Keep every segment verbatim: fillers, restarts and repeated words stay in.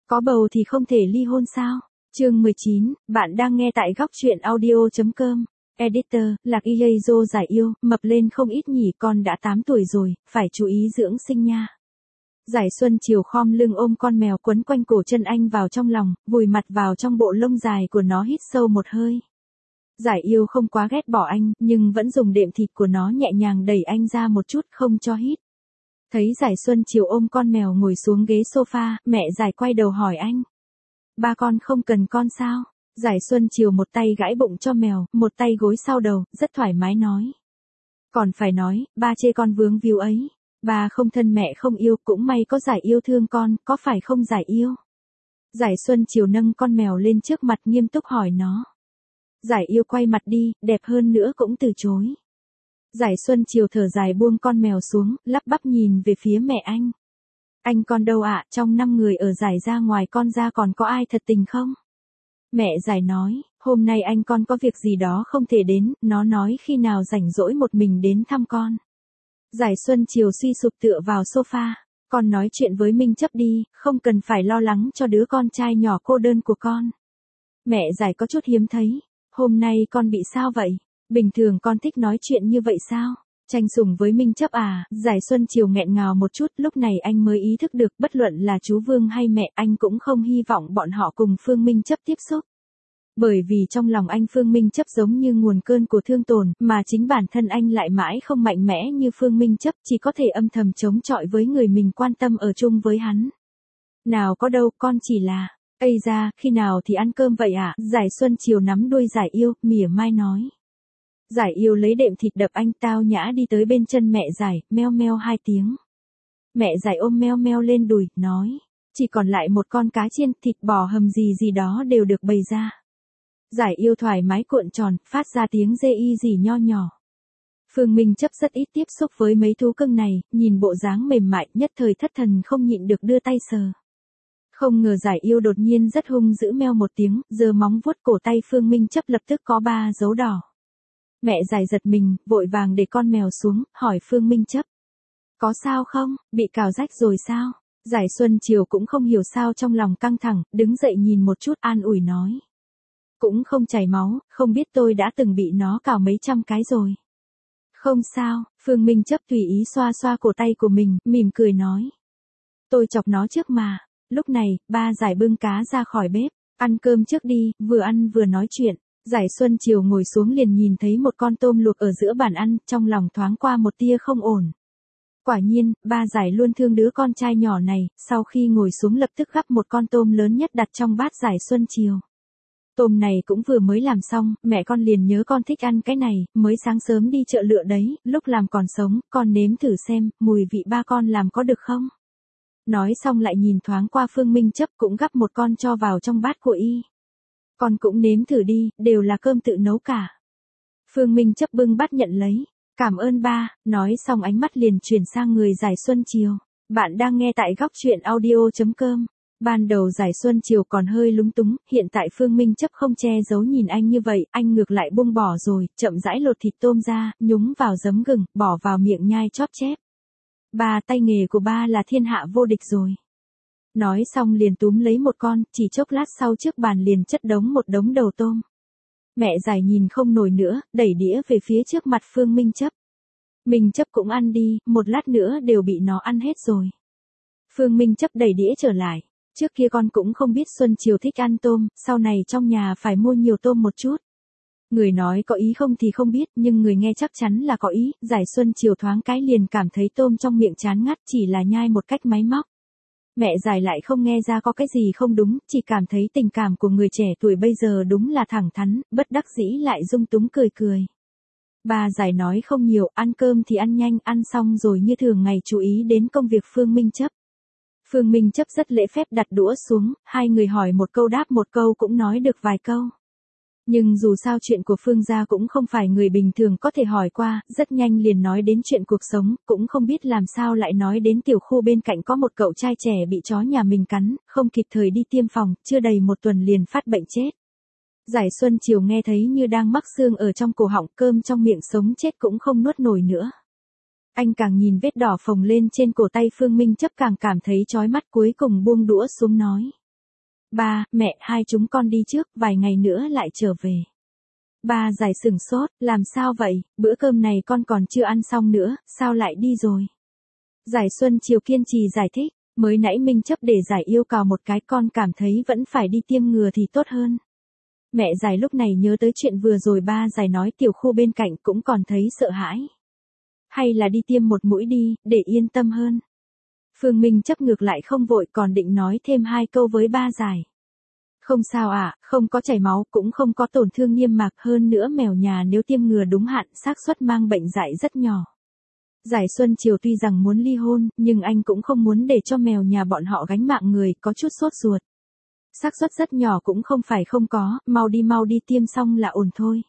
Có bầu thì không thể ly hôn sao? Chương mười chín, bạn đang nghe tại góc truyện audio.com. Editor, Lạc Y Dô giải yêu, mập lên không ít nhỉ, con đã tám tuổi rồi, phải chú ý dưỡng sinh nha. Giải Xuân chiều khom lưng ôm con mèo quấn quanh cổ chân anh vào trong lòng, vùi mặt vào trong bộ lông dài của nó, hít sâu một hơi. Giải yêu không quá ghét bỏ anh, nhưng vẫn dùng đệm thịt của nó nhẹ nhàng đẩy anh ra một chút, không cho hít. Thấy Giải Xuân chiều ôm con mèo ngồi xuống ghế sofa, mẹ Giải quay đầu hỏi anh. Ba con không cần con sao? Giải Xuân chiều một tay gãi bụng cho mèo, một tay gối sau đầu, rất thoải mái nói. Còn phải nói, ba chê con vướng víu ấy. Ba không thân mẹ không yêu, cũng may có Giải yêu thương con, có phải không Giải yêu? Giải Xuân chiều nâng con mèo lên trước mặt nghiêm túc hỏi nó. Giải yêu quay mặt đi, đẹp hơn nữa cũng từ chối. Giải Xuân chiều thở dài buông con mèo xuống, lắp bắp nhìn về phía mẹ anh. Anh con đâu ạ, trong năm người ở Giải ra ngoài con ra còn có ai thật tình không? Mẹ Giải nói, hôm nay anh con có việc gì đó không thể đến, nó nói khi nào rảnh rỗi một mình đến thăm con. Giải Xuân chiều suy sụp tựa vào sofa, con nói chuyện với Minh Chấp đi, không cần phải lo lắng cho đứa con trai nhỏ cô đơn của con. Mẹ Giải có chút hiếm thấy, hôm nay con bị sao vậy? Bình thường con thích nói chuyện như vậy sao? Tranh sủng với Minh Chấp à? Giải Xuân chiều nghẹn ngào một chút, lúc này anh mới ý thức được bất luận là chú Vương hay mẹ anh cũng không hy vọng bọn họ cùng Phương Minh Chấp tiếp xúc. Bởi vì trong lòng anh Phương Minh Chấp giống như nguồn cơn của thương tổn, mà chính bản thân anh lại mãi không mạnh mẽ như Phương Minh Chấp, chỉ có thể âm thầm chống chọi với người mình quan tâm ở chung với hắn. Nào có đâu, con chỉ là, ây da, khi nào thì ăn cơm vậy ạ? À? Giải Xuân chiều nắm đuôi Giải yêu, mỉa mai nói. Giải yêu lấy đệm thịt đập anh, tao nhã đi tới bên chân mẹ Giải, meo meo hai tiếng. Mẹ Giải ôm meo meo lên đùi, nói, chỉ còn lại một con cá chiên, thịt bò hầm gì gì đó đều được bày ra. Giải yêu thoải mái cuộn tròn, phát ra tiếng dê y gì nho nhỏ. Phương Minh Chấp rất ít tiếp xúc với mấy thú cưng này, nhìn bộ dáng mềm mại, nhất thời thất thần không nhịn được đưa tay sờ. Không ngờ Giải yêu đột nhiên rất hung dữ meo một tiếng, giơ móng vuốt cổ tay Phương Minh Chấp lập tức có ba dấu đỏ. Mẹ Giải giật mình, vội vàng để con mèo xuống, hỏi Phương Minh Chấp. Có sao không, bị cào rách rồi sao? Giải Xuân chiều cũng không hiểu sao trong lòng căng thẳng, đứng dậy nhìn một chút an ủi nói. Cũng không chảy máu, không biết tôi đã từng bị nó cào mấy trăm cái rồi. Không sao, Phương Minh Chấp tùy ý xoa xoa cổ tay của mình, mỉm cười nói. Tôi chọc nó trước mà. Lúc này, ba Giải bưng cá ra khỏi bếp, ăn cơm trước đi, vừa ăn vừa nói chuyện. Giải Xuân chiều ngồi xuống liền nhìn thấy một con tôm luộc ở giữa bàn ăn, trong lòng thoáng qua một tia không ổn. Quả nhiên, ba Giải luôn thương đứa con trai nhỏ này, sau khi ngồi xuống lập tức gắp một con tôm lớn nhất đặt trong bát Giải Xuân chiều. Tôm này cũng vừa mới làm xong, mẹ con liền nhớ con thích ăn cái này, mới sáng sớm đi chợ lựa đấy, lúc làm còn sống, con nếm thử xem, mùi vị ba con làm có được không? Nói xong lại nhìn thoáng qua Phương Minh Chấp cũng gắp một con cho vào trong bát của y. Con cũng nếm thử đi, đều là cơm tự nấu cả. Phương Minh Chấp bưng bát nhận lấy. Cảm ơn ba, nói xong ánh mắt liền chuyển sang người Giải Xuân chiều. Bạn đang nghe tại góc truyện audio.com. Ban đầu Giải Xuân chiều còn hơi lúng túng, hiện tại Phương Minh Chấp không che giấu nhìn anh như vậy, anh ngược lại buông bỏ rồi, chậm rãi lột thịt tôm ra, nhúng vào giấm gừng, bỏ vào miệng nhai chóp chép. Ba, tay nghề của ba là thiên hạ vô địch rồi. Nói xong liền túm lấy một con, chỉ chốc lát sau trước bàn liền chất đống một đống đầu tôm. Mẹ Giải nhìn không nổi nữa, đẩy đĩa về phía trước mặt Phương Minh Chấp. Minh Chấp cũng ăn đi, một lát nữa đều bị nó ăn hết rồi. Phương Minh Chấp đẩy đĩa trở lại. Trước kia con cũng không biết Xuân chiều thích ăn tôm, sau này trong nhà phải mua nhiều tôm một chút. Người nói có ý không thì không biết, nhưng người nghe chắc chắn là có ý. Giải Xuân chiều thoáng cái liền cảm thấy tôm trong miệng chán ngắt, chỉ là nhai một cách máy móc. Mẹ Giải lại không nghe ra có cái gì không đúng, chỉ cảm thấy tình cảm của người trẻ tuổi bây giờ đúng là thẳng thắn, bất đắc dĩ lại dung túng cười cười. Bà Giải nói không nhiều, ăn cơm thì ăn nhanh, ăn xong rồi như thường ngày chú ý đến công việc Phương Minh Chấp. Phương Minh Chấp rất lễ phép đặt đũa xuống, hai người hỏi một câu đáp một câu cũng nói được vài câu. Nhưng dù sao chuyện của Phương gia cũng không phải người bình thường có thể hỏi qua, rất nhanh liền nói đến chuyện cuộc sống, cũng không biết làm sao lại nói đến tiểu khu bên cạnh có một cậu trai trẻ bị chó nhà mình cắn, không kịp thời đi tiêm phòng, chưa đầy một tuần liền phát bệnh chết. Giải Xuân chiều nghe thấy như đang mắc xương ở trong cổ họng, cơm trong miệng sống chết cũng không nuốt nổi nữa. Anh càng nhìn vết đỏ phồng lên trên cổ tay Phương Minh Chấp càng cảm thấy chói mắt, cuối cùng buông đũa xuống nói. Ba, mẹ, hai chúng con đi trước, vài ngày nữa lại trở về. Ba Giải sửng sốt, làm sao vậy, bữa cơm này con còn chưa ăn xong nữa, sao lại đi rồi? Giải Xuân Chiều kiên trì giải thích, mới nãy Minh chấp để Giải yêu cầu một cái, con cảm thấy vẫn phải đi tiêm ngừa thì tốt hơn. Mẹ Giải lúc này nhớ tới chuyện vừa rồi ba Giải nói tiểu khu bên cạnh cũng còn thấy sợ hãi. Hay là đi tiêm một mũi đi, để yên tâm hơn. Phương Minh chấp ngược lại không vội, còn định nói thêm hai câu với ba Giải. Không sao ạ, à, không có chảy máu, cũng không có tổn thương niêm mạc, hơn nữa mèo nhà nếu tiêm ngừa đúng hạn, xác suất mang bệnh dại rất nhỏ. Giải Xuân Chiều tuy rằng muốn ly hôn, nhưng anh cũng không muốn để cho mèo nhà bọn họ gánh mạng người, có chút sốt ruột. Xác suất rất nhỏ cũng không phải không có, mau đi mau đi tiêm xong là ổn thôi.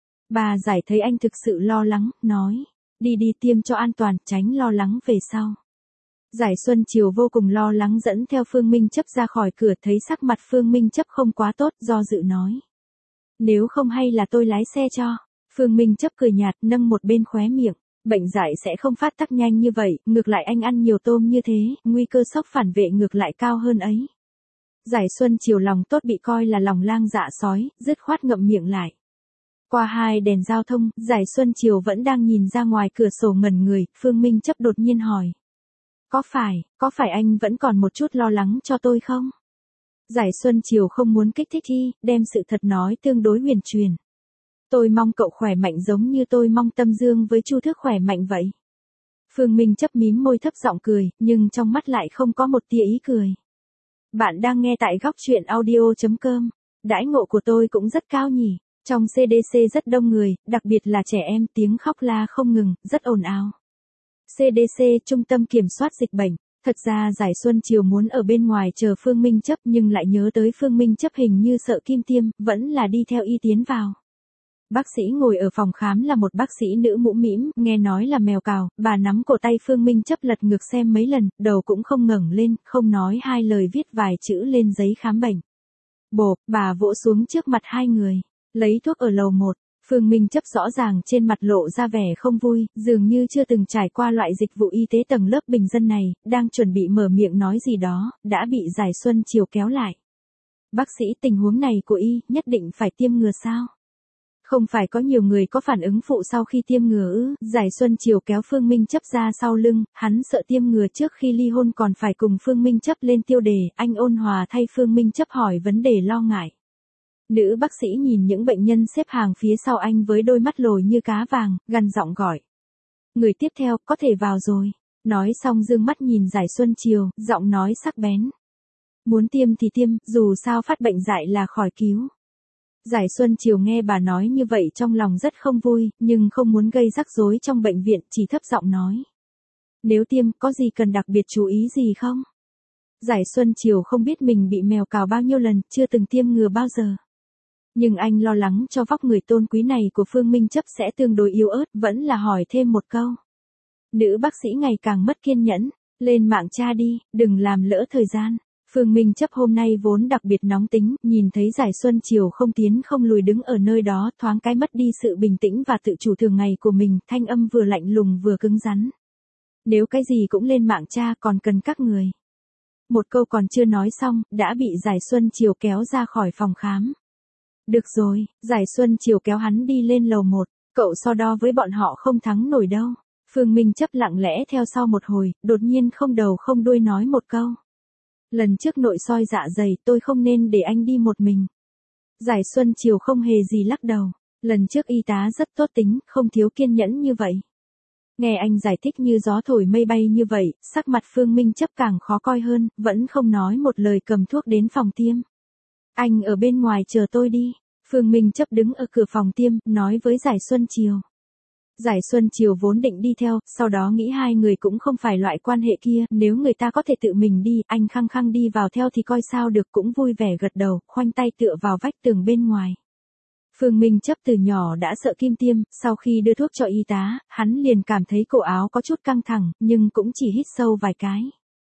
Bà Giải thấy anh thực sự lo lắng, nói, đi đi tiêm cho an toàn, tránh lo lắng về sau. Giải Xuân Chiều vô cùng lo lắng dẫn theo Phương Minh chấp ra khỏi cửa, thấy sắc mặt Phương Minh chấp không quá tốt, do dự nói. Nếu không hay là tôi lái xe cho. Phương Minh chấp cười nhạt, nâng một bên khóe miệng. Bệnh dại sẽ không phát tác nhanh như vậy, ngược lại anh ăn nhiều tôm như thế, nguy cơ sốc phản vệ ngược lại cao hơn ấy. Giải Xuân Chiều lòng tốt bị coi là lòng lang dạ sói, dứt khoát ngậm miệng lại. Qua hai đèn giao thông, Giải Xuân Chiều vẫn đang nhìn ra ngoài cửa sổ ngẩn người, Phương Minh chấp đột nhiên hỏi. Có phải, có phải anh vẫn còn một chút lo lắng cho tôi không? Giải Xuân Chiều không muốn kích thích y, đem sự thật nói tương đối huyền truyền. Tôi mong cậu khỏe mạnh giống như tôi mong Tâm Dương với Chu Thước khỏe mạnh vậy. Phương Minh chấp mím môi thấp giọng cười, nhưng trong mắt lại không có một tia ý cười. Bạn đang nghe tại góc truyện audio chấm com. Đãi ngộ của tôi cũng rất cao nhỉ. Trong xê đê xê rất đông người, đặc biệt là trẻ em, tiếng khóc la không ngừng, rất ồn ào. xê đê xê, Trung tâm Kiểm soát Dịch bệnh. Thật ra Giải Xuân Chiều muốn ở bên ngoài chờ Phương Minh chấp, nhưng lại nhớ tới Phương Minh chấp hình như sợ kim tiêm, vẫn là đi theo y tiến vào. Bác sĩ ngồi ở phòng khám là một bác sĩ nữ mũm mĩm, nghe nói là mèo cào, bà nắm cổ tay Phương Minh chấp lật ngược xem mấy lần, đầu cũng không ngẩng lên, không nói hai lời viết vài chữ lên giấy khám bệnh. Bộp, bà vỗ xuống trước mặt hai người, lấy thuốc ở lầu một. Phương Minh chấp rõ ràng trên mặt lộ ra vẻ không vui, dường như chưa từng trải qua loại dịch vụ y tế tầng lớp bình dân này, đang chuẩn bị mở miệng nói gì đó, đã bị Giải Xuân Chiều kéo lại. Bác sĩ, tình huống này của y, nhất định phải tiêm ngừa sao? Không phải có nhiều người có phản ứng phụ sau khi tiêm ngừa ư? Giải Xuân Chiều kéo Phương Minh chấp ra sau lưng, hắn sợ tiêm ngừa trước khi ly hôn còn phải cùng Phương Minh chấp lên tiêu đề, anh ôn hòa thay Phương Minh chấp hỏi vấn đề lo ngại. Nữ bác sĩ nhìn những bệnh nhân xếp hàng phía sau anh với đôi mắt lồi như cá vàng, gằn giọng gọi. Người tiếp theo, có thể vào rồi. Nói xong dương mắt nhìn Giải Xuân Chiều, giọng nói sắc bén. Muốn tiêm thì tiêm, dù sao phát bệnh dại là khỏi cứu. Giải Xuân Chiều nghe bà nói như vậy trong lòng rất không vui, nhưng không muốn gây rắc rối trong bệnh viện, chỉ thấp giọng nói. Nếu tiêm, có gì cần đặc biệt chú ý gì không? Giải Xuân Chiều không biết mình bị mèo cào bao nhiêu lần, chưa từng tiêm ngừa bao giờ. Nhưng anh lo lắng cho vóc người tôn quý này của Phương Minh chấp sẽ tương đối yếu ớt, vẫn là hỏi thêm một câu. Nữ bác sĩ ngày càng mất kiên nhẫn, lên mạng tra đi, đừng làm lỡ thời gian. Phương Minh chấp hôm nay vốn đặc biệt nóng tính, nhìn thấy Giải Xuân Chiều không tiến không lùi đứng ở nơi đó, thoáng cái mất đi sự bình tĩnh và tự chủ thường ngày của mình, thanh âm vừa lạnh lùng vừa cứng rắn. Nếu cái gì cũng lên mạng tra còn cần các người. Một câu còn chưa nói xong, đã bị Giải Xuân Chiều kéo ra khỏi phòng khám. Được rồi, Giải Xuân Chiều kéo hắn đi lên lầu một, cậu so đo với bọn họ không thắng nổi đâu. Phương Minh chấp lặng lẽ theo sau một hồi, đột nhiên không đầu không đuôi nói một câu. Lần trước nội soi dạ dày tôi không nên để anh đi một mình. Giải Xuân Chiều không hề gì lắc đầu. Lần trước y tá rất tốt tính, không thiếu kiên nhẫn như vậy. Nghe anh giải thích như gió thổi mây bay như vậy, sắc mặt Phương Minh chấp càng khó coi hơn, vẫn không nói một lời cầm thuốc đến phòng tiêm. Anh ở bên ngoài chờ tôi đi. Phương Minh chấp đứng ở cửa phòng tiêm, nói với Giải Xuân Chiều. Giải Xuân Chiều vốn định đi theo, sau đó nghĩ hai người cũng không phải loại quan hệ kia, nếu người ta có thể tự mình đi, anh khăng khăng đi vào theo thì coi sao được, cũng vui vẻ gật đầu, khoanh tay tựa vào vách tường bên ngoài. Phương Minh chấp từ nhỏ đã sợ kim tiêm, sau khi đưa thuốc cho y tá, hắn liền cảm thấy cổ áo có chút căng thẳng, nhưng cũng chỉ hít sâu vài cái.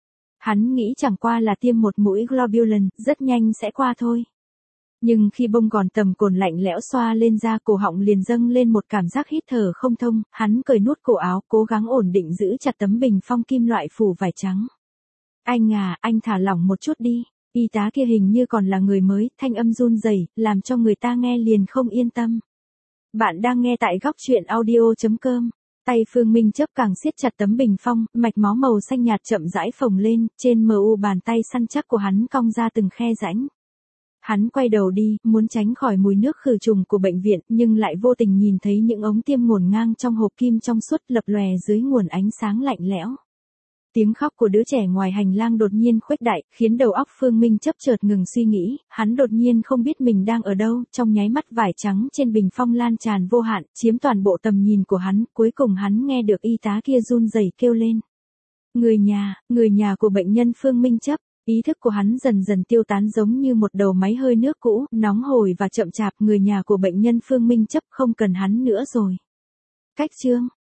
Hắn nghĩ chẳng qua là tiêm một mũi globulin, rất nhanh sẽ qua thôi. Nhưng khi bông gòn tầm cồn lạnh lẽo xoa lên da, cổ họng liền dâng lên một cảm giác hít thở không thông, hắn cởi nút cổ áo, cố gắng ổn định giữ chặt tấm bình phong kim loại phủ vải trắng. Anh à, anh thả lỏng một chút đi. Y tá kia hình như còn là người mới, thanh âm run rẩy, làm cho người ta nghe liền không yên tâm. Bạn đang nghe tại góc chuyện audio chấm com. Tay Phương Minh Chấp càng siết chặt tấm bình phong, mạch máu màu xanh nhạt chậm rãi phồng lên, trên mờ u bàn tay săn chắc của hắn cong ra từng khe rãnh. Hắn quay đầu đi, muốn tránh khỏi mùi nước khử trùng của bệnh viện, nhưng lại vô tình nhìn thấy những ống tiêm ngổn ngang trong hộp kim trong suốt lập lòe dưới nguồn ánh sáng lạnh lẽo. Tiếng khóc của đứa trẻ ngoài hành lang đột nhiên khuếch đại, khiến đầu óc Phương Minh Chấp chợt ngừng suy nghĩ, hắn đột nhiên không biết mình đang ở đâu, trong nháy mắt vải trắng trên bình phong lan tràn vô hạn, chiếm toàn bộ tầm nhìn của hắn, cuối cùng hắn nghe được y tá kia run rẩy kêu lên. Người nhà, người nhà của bệnh nhân Phương Minh Chấp. Ý thức của hắn dần dần tiêu tán giống như một đầu máy hơi nước cũ, nóng hổi và chậm chạp, người nhà của bệnh nhân Phương Minh Chấp không cần hắn nữa rồi. Cách chương